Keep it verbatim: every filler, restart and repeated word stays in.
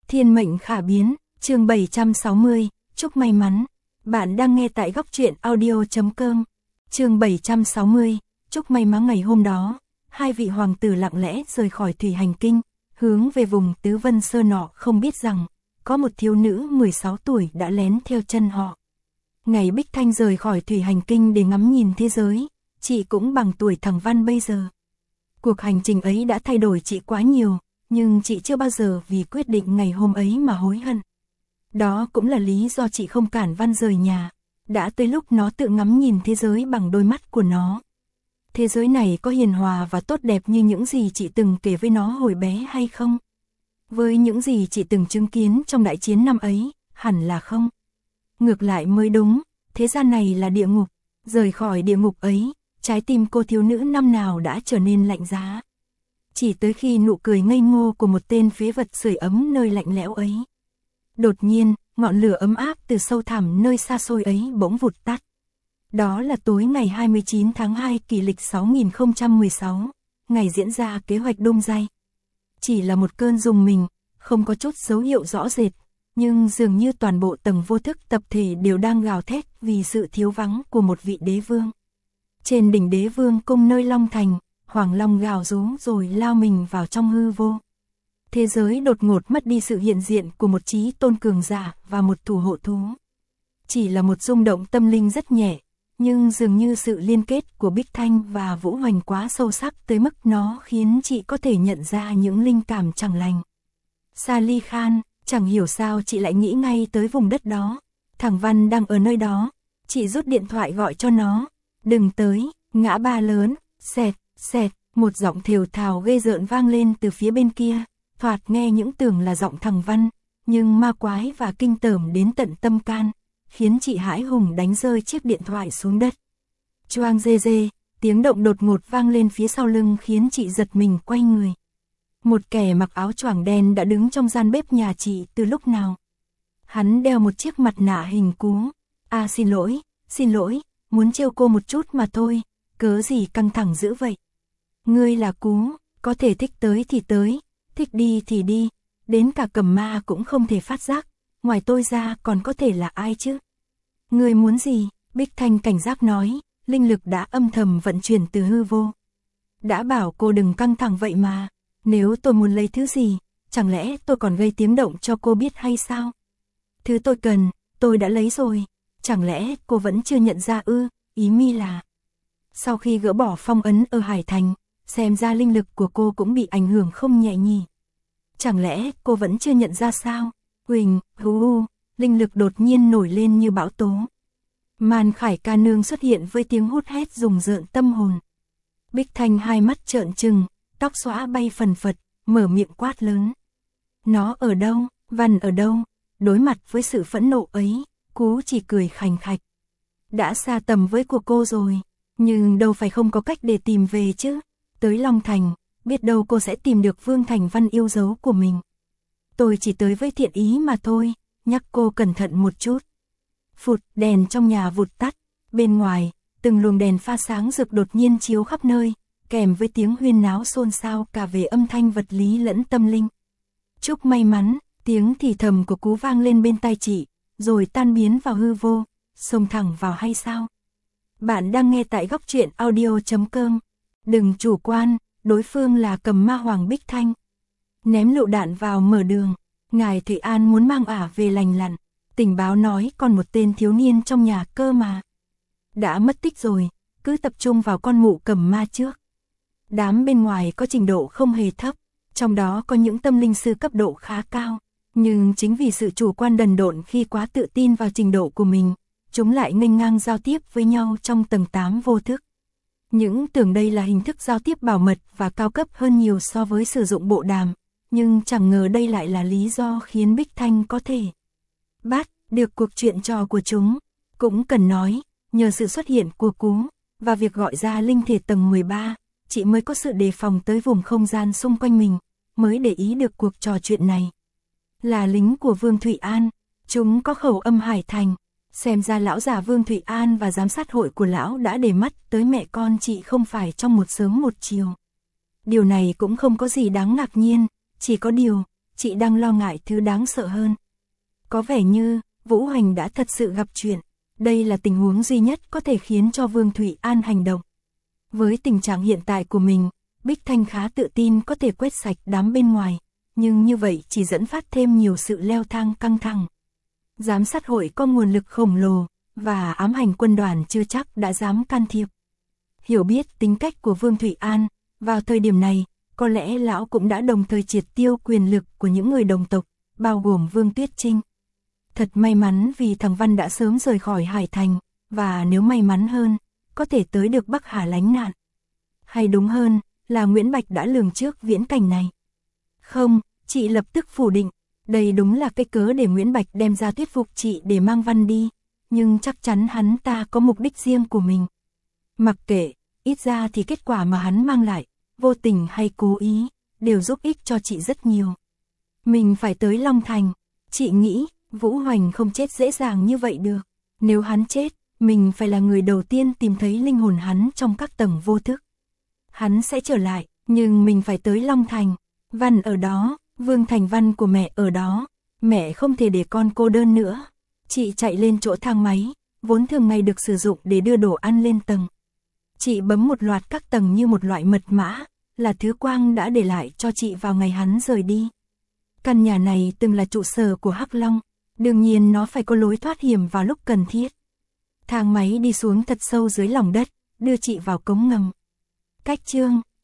Thiên mệnh khả biến, chương bảy trăm sáu mươi, chúc may mắn. Bạn đang nghe tại góc truyện audio.com. Chương bảy trăm sáu mươi, chúc may mắn. Ngày hôm đó, hai vị hoàng tử lặng lẽ rời khỏi thủy hành kinh, hướng về vùng Tứ Vân Sơn nọ, không biết rằng có một thiếu nữ mười sáu tuổi đã lén theo chân họ. Ngày Bích Thanh rời khỏi thủy hành kinh để ngắm nhìn thế giới, chị cũng bằng tuổi thằng Văn bây giờ. Cuộc hành trình ấy đã thay đổi chị quá nhiều, nhưng chị chưa bao giờ vì quyết định ngày hôm ấy mà hối hận. Đó cũng là lý do chị không cản Văn rời nhà. Đã tới lúc nó tự ngắm nhìn thế giới bằng đôi mắt của nó. Thế giới này có hiền hòa và tốt đẹp như những gì chị từng kể với nó hồi bé hay không? Với những gì chị từng chứng kiến trong đại chiến năm ấy, hẳn là không. Ngược lại mới đúng, thế gian này là địa ngục. Rời khỏi địa ngục ấy, trái tim cô thiếu nữ năm nào đã trở nên lạnh giá. Chỉ tới khi nụ cười ngây ngô của một tên phế vật sưởi ấm nơi lạnh lẽo ấy. Đột nhiên, ngọn lửa ấm áp từ sâu thẳm nơi xa xôi ấy bỗng vụt tắt. Đó là tối ngày hai mươi chín tháng hai kỷ lịch sáu nghìn không trăm mười sáu, ngày diễn ra kế hoạch Đông Giai. Chỉ là một cơn rùng mình, không có chút dấu hiệu rõ rệt, nhưng dường như toàn bộ tầng vô thức tập thể đều đang gào thét vì sự thiếu vắng của một vị đế vương. Trên đỉnh đế vương cung nơi Long Thành, Hoàng Long gào rú rồi lao mình vào trong hư vô. Thế giới đột ngột mất đi sự hiện diện của một chí tôn cường giả và một thủ hộ thú. Chỉ là một rung động tâm linh rất nhẹ, nhưng dường như sự liên kết của Bích Thanh và Vũ Hoành quá sâu sắc tới mức nó khiến chị có thể nhận ra những linh cảm chẳng lành. Sally Khan, chẳng hiểu sao chị lại nghĩ ngay tới vùng đất đó. Thằng Văn đang ở nơi đó. Chị rút điện thoại gọi cho nó. Đừng tới, ngã ba lớn, xẹt, xẹt, một giọng thều thào ghê rợn vang lên từ phía bên kia. Thoạt nghe những tưởng là giọng thằng Văn, nhưng ma quái và kinh tởm đến tận tâm can, khiến chị hãi hùng đánh rơi chiếc điện thoại xuống đất. Choang dê dê, tiếng động đột ngột vang lên phía sau lưng khiến chị giật mình quay người. Một kẻ mặc áo choàng đen đã đứng trong gian bếp nhà chị từ lúc nào. Hắn đeo một chiếc mặt nạ hình cú. À xin lỗi, xin lỗi, muốn trêu cô một chút mà thôi, cớ gì căng thẳng dữ vậy. Ngươi là Cú, có thể thích tới thì tới, thích đi thì đi, đến cả Cầm Ma cũng không thể phát giác, ngoài tôi ra còn có thể là ai chứ? Ngươi muốn gì? Bích Thanh cảnh giác nói, linh lực đã âm thầm vận chuyển từ hư vô. Đã bảo cô đừng căng thẳng vậy mà, nếu tôi muốn lấy thứ gì, chẳng lẽ tôi còn gây tiếng động cho cô biết hay sao? Thứ tôi cần, tôi đã lấy rồi, chẳng lẽ cô vẫn chưa nhận ra ư? Ý mi là, sau khi gỡ bỏ phong ấn ở Hải Thành, xem ra linh lực của cô cũng bị ảnh hưởng không nhẹ nhỉ. Chẳng lẽ cô vẫn chưa nhận ra sao? Huỳnh, hú hú, linh lực đột nhiên nổi lên như bão tố. Màn Khải ca nương xuất hiện với tiếng hút hét rùng rợn tâm hồn. Bích Thanh hai mắt trợn trừng, tóc xõa bay phần phật, mở miệng quát lớn. Nó ở đâu? Văn ở đâu? Đối mặt với sự phẫn nộ ấy, Cú chỉ cười khành khạch. Đã xa tầm với của cô rồi, nhưng đâu phải không có cách để tìm về chứ. Tới Long Thành, biết đâu cô sẽ tìm được Vương Thành Văn yêu dấu của mình. Tôi chỉ tới với thiện ý mà thôi, nhắc cô cẩn thận một chút. Phụt, đèn trong nhà vụt tắt, bên ngoài, từng luồng đèn pha sáng rực đột nhiên chiếu khắp nơi, kèm với tiếng huyên náo xôn xao cả về âm thanh vật lý lẫn tâm linh. Chúc may mắn, tiếng thì thầm của Cú vang lên bên tai chị, rồi tan biến vào hư vô, xông thẳng vào hay sao? Bạn đang nghe tại góc truyện audio.com. Đừng chủ quan, đối phương là Cầm Ma Hoàng Bích Thanh. Ném lựu đạn vào mở đường, ngài Thụy An muốn mang ả về lành lặn. Tình báo nói còn một tên thiếu niên trong nhà cơ mà. Đã mất tích rồi, cứ tập trung vào con mụ Cầm Ma trước. Đám bên ngoài có trình độ không hề thấp, trong đó có những tâm linh sư cấp độ khá cao. Nhưng chính vì sự chủ quan đần độn khi quá tự tin vào trình độ của mình, chúng lại nghênh ngang giao tiếp với nhau trong tầng tám vô thức. Những tưởng đây là hình thức giao tiếp bảo mật và cao cấp hơn nhiều so với sử dụng bộ đàm, nhưng chẳng ngờ đây lại là lý do khiến Bích Thanh có thể bắt được cuộc chuyện trò của chúng. Cũng cần nói, nhờ sự xuất hiện của Cú và việc gọi ra linh thể tầng mười ba, chị mới có sự đề phòng tới vùng không gian xung quanh mình, mới để ý được cuộc trò chuyện này. Là lính của Vương Thụy An, chúng có khẩu âm Hải Thành. Xem ra lão già Vương Thụy An và giám sát hội của lão đã để mắt tới mẹ con chị không phải trong một sớm một chiều. Điều này cũng không có gì đáng ngạc nhiên, chỉ có điều, chị đang lo ngại thứ đáng sợ hơn. Có vẻ như, Vũ Hoành đã thật sự gặp chuyện. Đây là tình huống duy nhất có thể khiến cho Vương Thụy An hành động. Với tình trạng hiện tại của mình, Bích Thanh khá tự tin có thể quét sạch đám bên ngoài, nhưng như vậy chỉ dẫn phát thêm nhiều sự leo thang căng thẳng. Giám sát hội có nguồn lực khổng lồ, và ám hành quân đoàn chưa chắc đã dám can thiệp. Hiểu biết tính cách của Vương Thụy An, vào thời điểm này, có lẽ lão cũng đã đồng thời triệt tiêu quyền lực của những người đồng tộc, bao gồm Vương Tuyết Trinh. Thật may mắn vì thằng Văn đã sớm rời khỏi Hải Thành, và nếu may mắn hơn, có thể tới được Bắc Hà lánh nạn. Hay đúng hơn, là Nguyễn Bạch đã lường trước viễn cảnh này. Không, chị lập tức phủ định, đây đúng là cái cớ để Nguyễn Bạch đem ra thuyết phục chị để mang Văn đi, nhưng chắc chắn hắn ta có mục đích riêng của mình. Mặc kệ, ít ra thì kết quả mà hắn mang lại, vô tình hay cố ý, đều giúp ích cho chị rất nhiều. Mình phải tới Long Thành, chị nghĩ, Vũ Hoành không chết dễ dàng như vậy được. Nếu hắn chết, mình phải là người đầu tiên tìm thấy linh hồn hắn trong các tầng vô thức. Hắn sẽ trở lại, nhưng mình phải tới Long Thành. Văn ở đó, Vương Thành Văn của mẹ ở đó. Mẹ không thể để con cô đơn nữa. Chị chạy lên chỗ thang máy, vốn thường ngày được sử dụng để đưa đồ ăn lên tầng. Chị bấm một loạt các tầng như một loại mật mã, là thứ Quang đã để lại cho chị vào ngày hắn rời đi. Căn nhà này từng là trụ sở của Hắc Long, đương nhiên nó phải có lối thoát hiểm vào lúc cần thiết. Thang máy đi xuống thật sâu dưới lòng đất, đưa chị vào cống ngầm. Cách chương